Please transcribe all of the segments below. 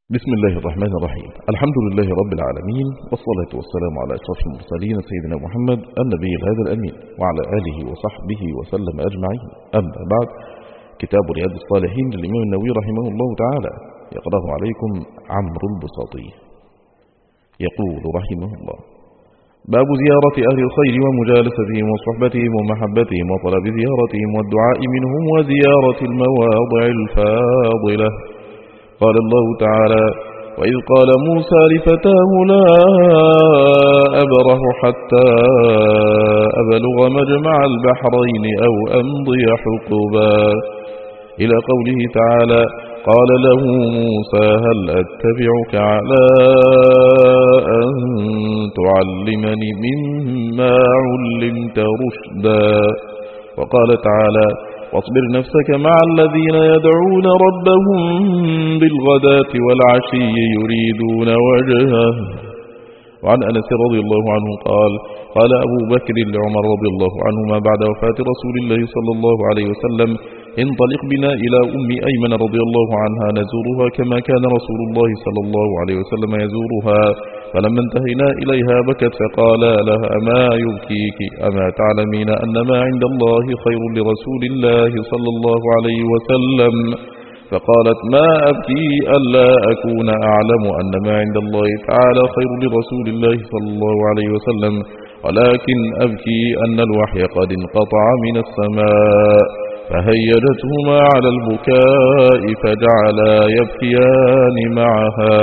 بسم الله الرحمن الرحيم. الحمد لله رب العالمين، والصلاة والسلام على أشرف المرسلين سيدنا محمد النبي الهادي الأمين وعلى آله وصحبه وسلم أجمعين. أما بعد، كتاب رياض الصالحين للإمام النووي رحمه الله تعالى يقرأه عليكم عمرو البساطي. يقول رحمه الله: باب زيارة أهل الخير ومجالستهم وصحبتهم ومحبتهم وطلب زيارتهم والدعاء منهم وزيارة المواضع الفاضلة. قال الله تعالى: وإذ قال موسى لفتاه لا أبرح حتى أبلغ مجمع البحرين أو أمضي حقبا، إلى قوله تعالى: قال له موسى هل أتبعك على أن تعلمني مما علمت رشدا. وقال تعالى: واصبر نفسك مع الذين يدعون ربهم بالغداة والعشي يريدون وجهه. وعن أنس رضي الله عنه قال: قال أبو بكر لعمر رضي الله عنهما بعد وفاة رسول الله صلى الله عليه وسلم: انطلق بنا إلى أم أيمن رضي الله عنها نزورها كما كان رسول الله صلى الله عليه وسلم يزورها. فلما انتهينا إليها بكت فقال لها: ما يبكيك؟ أما تعلمين أن ما عند الله خير لرسول الله صلى الله عليه وسلم؟ فقالت: ما أبكي ألا أكون أعلم أن ما عند الله تعالى خير لرسول الله صلى الله عليه وسلم، ولكن أبكي أن الوحي قد انقطع من السماء. فهيجتهما على البكاء فجعلا يبكيان معها.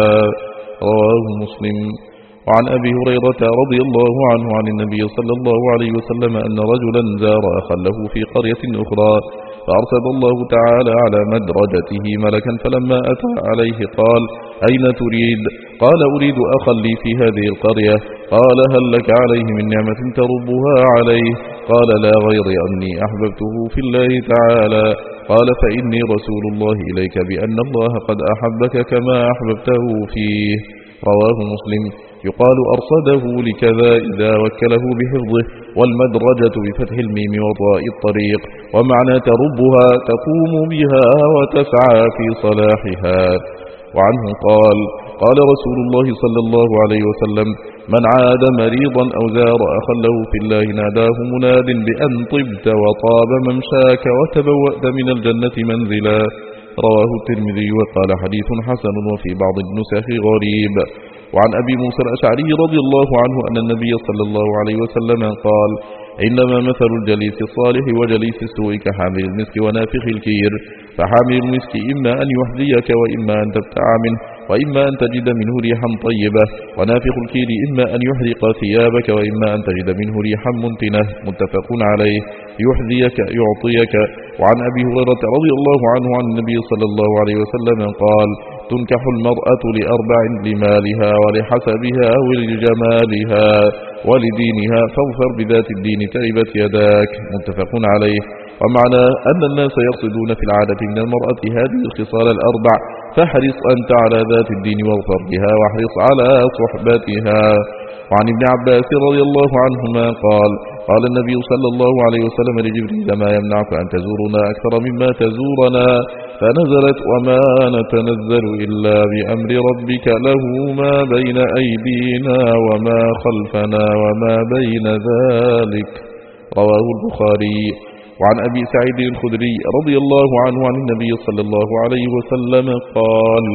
رواه مسلم. وعن أبي هريرة رضي الله عنه عن النبي صلى الله عليه وسلم أن رجلا زار أخا له في قرية أخرى، فأرسل الله تعالى على مدرجته ملكا، فلما أتى عليه قال: أين تريد؟ قال: أريد أخا لي في هذه القرية. قال: هل لك عليه من نعمة تربها عليه؟ قال: لا، غير أني أحببته في الله تعالى. قال: فإني رسول الله إليك بأن الله قد أحبك كما أحببته فيه. رواه مسلم. يقال أرصده لكذا إذا وكله بحفظه، والمدرجة بفتح الميم وطاء الطريق، ومعنى تربها تقوم بها وتسعى في صلاحها. وعنه قال: قال رسول الله صلى الله عليه وسلم: من عاد مريضا أو زار أخا له في الله ناداه مناد بأن طبت وطاب ممشاك وتبوأت من الجنة منزلا. رواه الترمذي وقال: حديث حسن، وفي بعض النسخ غريب. وعن أبي موسى الأشعري رضي الله عنه أن النبي صلى الله عليه وسلم قال: إنما مثل الجليس الصالح وجليس السوء كحامل المسك ونافخ الكير، فحامل المسك إما أن يحذيك وإما أن تبتاع منه وإما أن تجد منه ريحا طيبة، ونافخ الكير إما أن يحرق ثيابك وإما أن تجد منه ريحا منتنة. متفق عليه. يحذيك يعطيك. وعن أبي هريرة رضي الله عنه عن النبي صلى الله عليه وسلم قال: تنكح المرأة لأربع: لمالها ولحسبها ولجمالها ولدينها، فاظفر بذات الدين تربت يداك. متفق عليه. ومعنى أن الناس يقصدون في العادة من المرأة هذه الخصال الأربع، فاحرص أنت على ذات الدين واظفر بها واحرص على صحبتها. وعن ابن عباس رضي الله عنهما قال: قال النبي صلى الله عليه وسلم لجبريل: ما يمنعك أن تزورنا أكثر مما تزورنا؟ فنزلت: وما نتنزل إلا بأمر ربك له ما بين أيدينا وما خلفنا وما بين ذلك. رواه البخاري. وعن أبي سعيد الخدري رضي الله عنه عن النبي صلى الله عليه وسلم قال: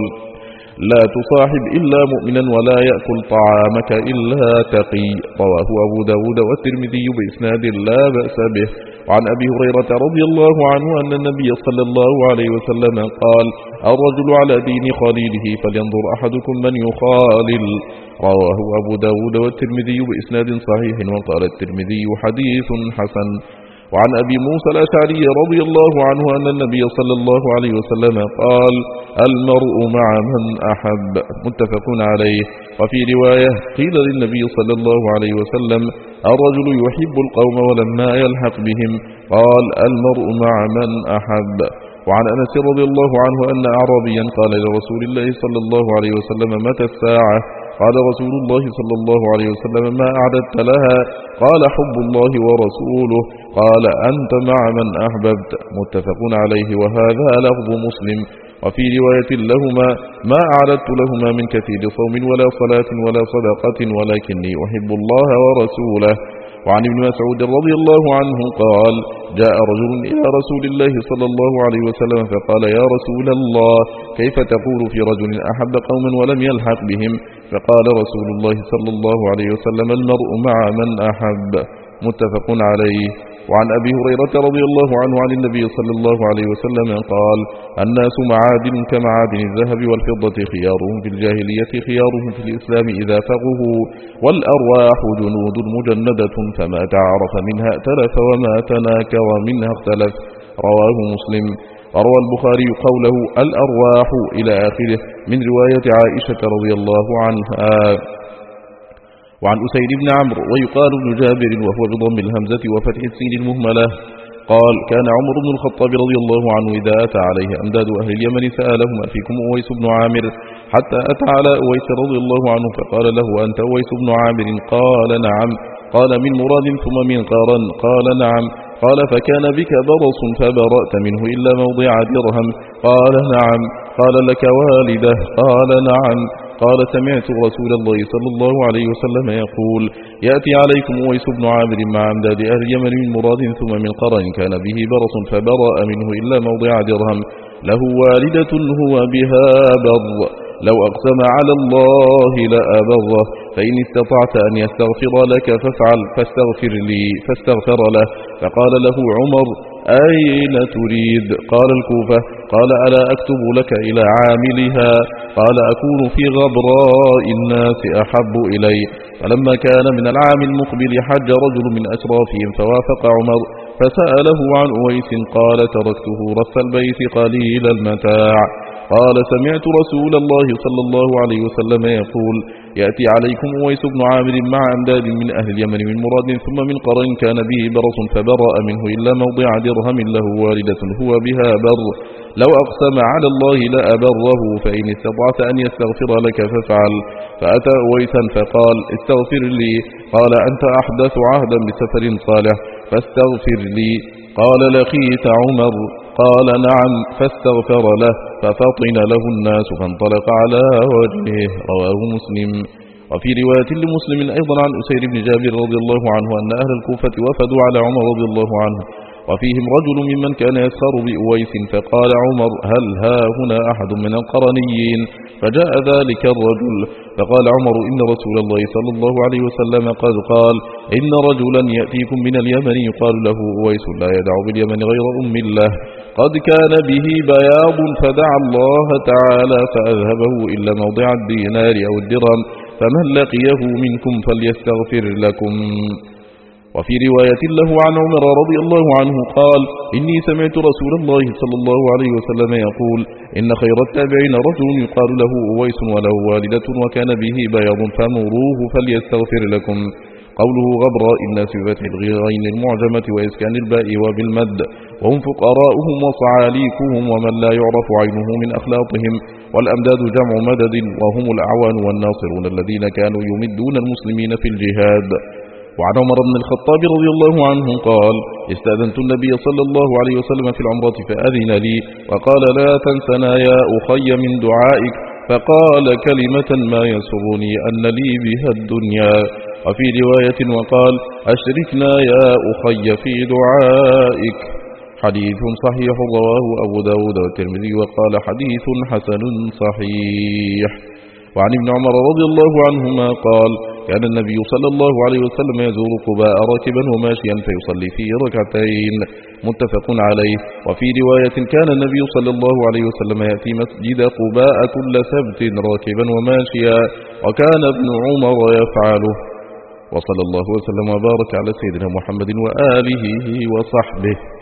لا تصاحب إلا مؤمنا ولا يأكل طعامك إلا تقي. رواه أبو داود والترمذي بإسناد لا بأس به. وعن أبي هريرة رضي الله عنه أن النبي صلى الله عليه وسلم قال: الرجل على دين خليله فلينظر أحدكم من يخالل. رواه أبو داود والترمذي بإسناد صحيح. وقال الترمذي: حديث حسن. وعن أبي موسى الأشعري رضي الله عنه أن النبي صلى الله عليه وسلم قال: المرء مع من أحب. متفق عليه. وفي رواية قيل للنبي صلى الله عليه وسلم: الرجل يحب القوم ولما يلحق بهم قال: المرء مع من أحب. وعن أنس رضي الله عنه أن أعرابيا قال لرسول الله صلى الله عليه وسلم: متى الساعة؟ قال رسول الله صلى الله عليه وسلم: ما أعددت لها؟ قال: حب الله ورسوله. قال: أنت مع من أحببت. متفق عليه. وهذا لفظ مسلم. وفي رواية لهما: ما أعددت لهما من كثير صوم ولا صلاة ولا صدقة ولكني أحب الله ورسوله. وعن ابن مسعود رضي الله عنه قال: جاء رجل إلى رسول الله صلى الله عليه وسلم فقال: يا رسول الله، كيف تقول في رجل أحب قوما ولم يلحق بهم؟ فقال رسول الله صلى الله عليه وسلم: المرء مع من أحب. متفق عليه. وعن أبي هريرة رضي الله عنه عن النبي صلى الله عليه وسلم قال: الناس معادن كمعادن الذهب والفضة، خيارهم في الجاهلية خيارهم في الإسلام إذا فقهوا، والأرواح جنود مجندة، فما تعارف منها ائتلف وما تناكر منها اختلف. رواه مسلم. وروى البخاري قوله الأرواح إلى آخره من رواية عائشة رضي الله عنها. وعن أسيد بن عمرو ويقال ابن جابر وهو بضم الهمزة وفتح السين المهملة قال: كان عمر بن الخطاب رضي الله عنه إذا أتى عليه أمداد أهل اليمن سألهم: أفيكم أويس بن عامر؟ حتى أتى على أويس رضي الله عنه فقال له: أنت أويس بن عامر؟ قال: نعم. قال: من مراد ثم من قرن؟ قال: نعم. قال: فكان بك برص فبرأت منه إلا موضع درهم؟ قال: نعم. قال: لك والده؟ قال: نعم. قال: سمعت رسول الله صلى الله عليه وسلم يقول: يأتي عليكم أويس بن عامر مع أمداد أهل اليمن من مراد ثم من قرن، كان به برص فبرأ منه إلا موضع درهم، له والدة هو بها بر، لو أقسم على الله لأبره، فإن استطعت أن يستغفر لك فافعل، فاستغفر لي، فاستغفر له. فقال له عمر: أين تريد؟ قال: الكوفة. قال: ألا أكتب لك إلى عاملها؟ قال: أكون في غبراء الناس أحب إلي. فلما كان من العام المقبل حج رجل من أشرافهم فوافق عمر فسأله عن أويس، قال: تركته رث البيت قليل المتاع. قال: سمعت رسول الله صلى الله عليه وسلم يقول: يأتي عليكم أويس بن عامر مع أمداد من أهل اليمن من مراد ثم من قرن، كان به برص فبرأ منه إلا موضع درهم، له والدة هو بها بر، لو أقسم على الله لأبره، فإن استطعت أن يستغفر لك فافعل. فأتى أويسا فقال: استغفر لي. قال: أنت أحدث عهدا بسفر صالح، فاستغفر لي. قال: لقيت عمر؟ قال: نعم. فاستغفر له ففطن له الناس فانطلق على وجهه. رواه مسلم. وفي رواية لمسلم أيضا عن أسير بن جابر رضي الله عنه أن أهل الكوفة وفدوا على عمر رضي الله عنه وفيهم رجل ممن كان يسخر بأويس، فقال عمر: هل ها هنا أحد من القرنيين؟ فجاء ذلك الرجل فقال عمر: إن رسول الله صلى الله عليه وسلم قد قال: إن رجلا يأتيكم من اليمن يقال له أويس، لا يدع باليمن غير أم له، قد كان به بياض فدعا الله تعالى فأذهبه إلا موضع الدينار أو الدرهم، فمن لقيه منكم فليستغفر لكم. وفي رواية له عن عمر رضي الله عنه قال: إني سمعت رسول الله صلى الله عليه وسلم يقول: إن خير التابعين رجل يقال له أويس وله والدة وكان به بياض، فمروه فليستغفر لكم. قوله غبراء الناس بفتح الغين المعجمة وإسكان الباء وبالمد، وهم فقراؤهم وصعاليكهم ومن لا يعرف عينه من أخلاطهم، والأمداد جمع مدد، وهم الأعوان والناصرون الذين كانوا يمدون المسلمين في الجهاد. وعن عمر بن الخطاب رضي الله عنه قال: استأذنت النبي صلى الله عليه وسلم في العمرة فأذن لي وقال: لا تنسنا يا أخي من دعائك، فقال كلمة ما يسرني أن لي بها الدنيا. وفي رواية وقال: أشركنا يا أخي في دعائك. حديث صحيح رواه أبو داود والترمذي وقال: حديث حسن صحيح. وعن ابن عمر رضي الله عنهما قال: كان النبي صلى الله عليه وسلم يزور قباء راكبا وماشيا فيصلي فيه ركعتين. متفق عليه. وفي رواية: كان النبي صلى الله عليه وسلم يأتي مسجد قباء كل سبت راكبا وماشيا، وكان ابن عمر يفعله. وصلى الله وسلم وبارك على سيدنا محمد وآله وصحبه.